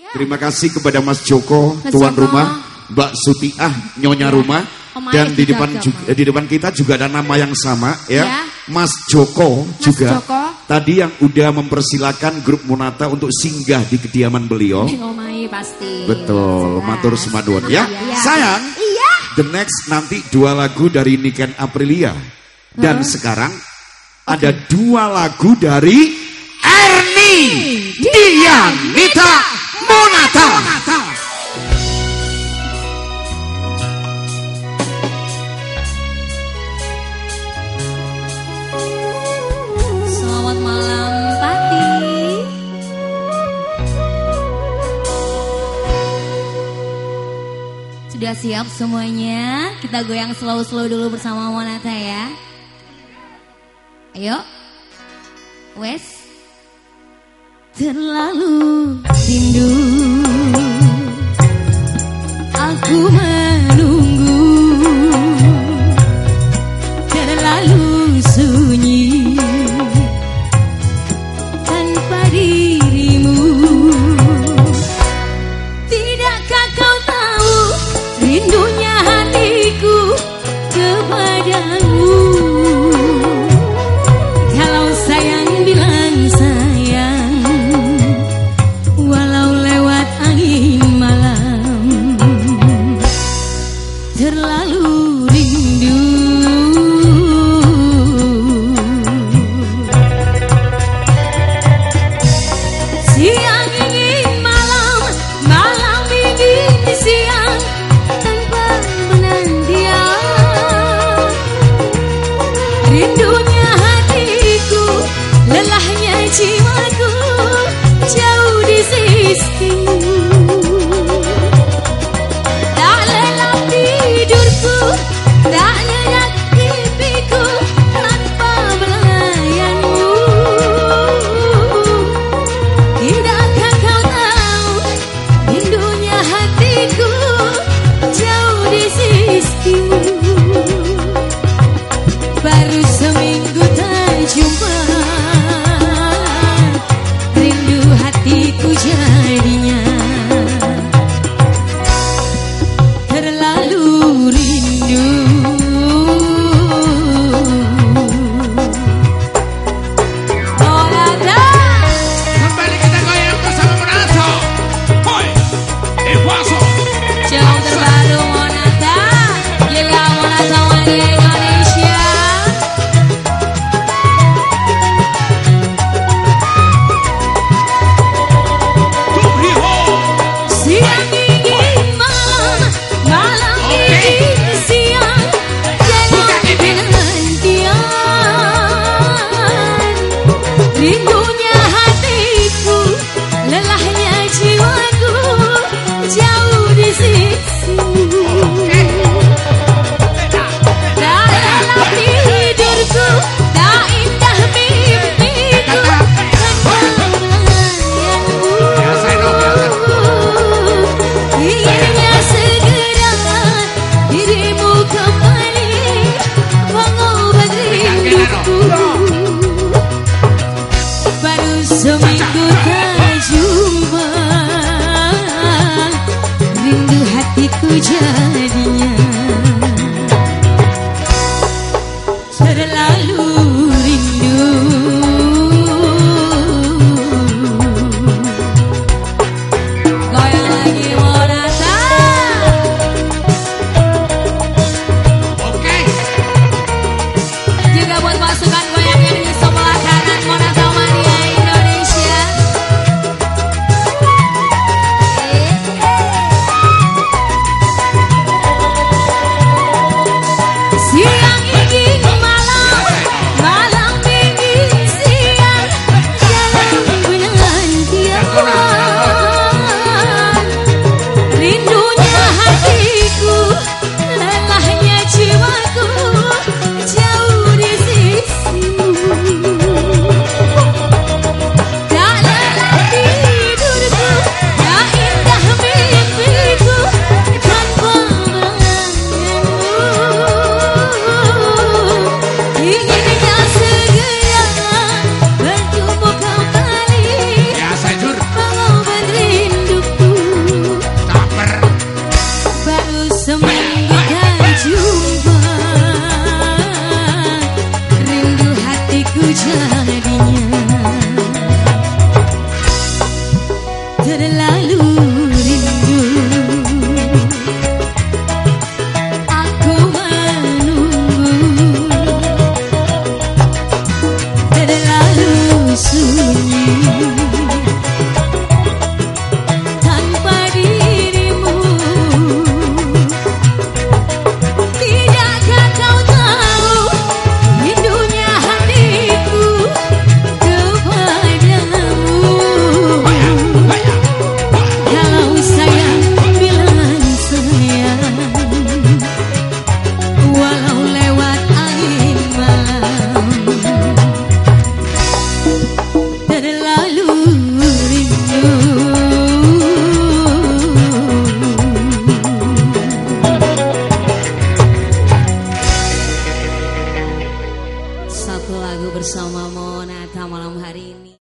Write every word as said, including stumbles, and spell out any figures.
Terima kasih kepada Mas Joko, Mas tuan Joko. rumah, Mbak Sutiah, nyonya Ya. rumah. Om Dan Aik di juga, depan Joko. juga, di depan kita juga ada nama yang sama ya, Ya. Mas Joko Mas juga. Joko. Tadi yang udah mempersilakan grup Monata untuk singgah di kediaman beliau. Ngomai pasti. Betul, Jelas. matur semadun ya. Iya. Sayang, Iya. the next nanti dua lagu dari Niken Aprilia. Dan sekarang ada dua lagu dari Ernie Dianita Monata. Selamat malam Pati. Sudah siap semuanya? Kita goyang slow-slow dulu bersama Monata ya. Ayo. Wes. Terlalu rindu aku menunggu, terlalu sunyi tanpa dirimu. Tidakkah kau tahu rindunya hatiku kepadamu? Kalau sayang bilang sayang, walau lewat angin malam. Terlalu rindu. Siang ingin malam, malam ingin siang, tanpa penantian. Rindunya hatiku, lelahnya jiwaku, jauh di sisimu. Tak lelap tidurku, tak nyenyak pipiku, tanpa belayanmu. Tidakkah kau tahu rindunya hatiku, jauh di sisimu. Baru seminggu tak jumpa, rindu hatiku jadinya. Terlalu rindu. Monata. Kembali kita goyang bersama Monata. Hoi, Evaso. Jauh terbaru Monata. Gila Monata Mania Indonesia. Tuhiho. Siang ingin malam, malam ingin siang, jangan penantian. Rindunya hatiku, lelahnya jiwaku, jauh di sisimu. Tak lelap tidurku, tak indah mimpiku, tanpa belayanmu. Inginnya segera dirimu kembali mengobat rinduku. Baru seminggu tak jumpa, rindu hatiku jadinya. Terlalu rindu. Goyang lagi Monata. Oke. Juga buat pasukan goyang yang di sebelah kanan Monata Mania Indonesia. Eh, eh. terlalu rindu. Aku menunggu terlalu sunyi tanpa dirimu. Tidakkah kau tahu rindunya hatiku kepadamu? Kalau sayang bilang sayang, walau lewat angin malam. Terlalu rindu. Satu lagu bersama Monata malam hari ini.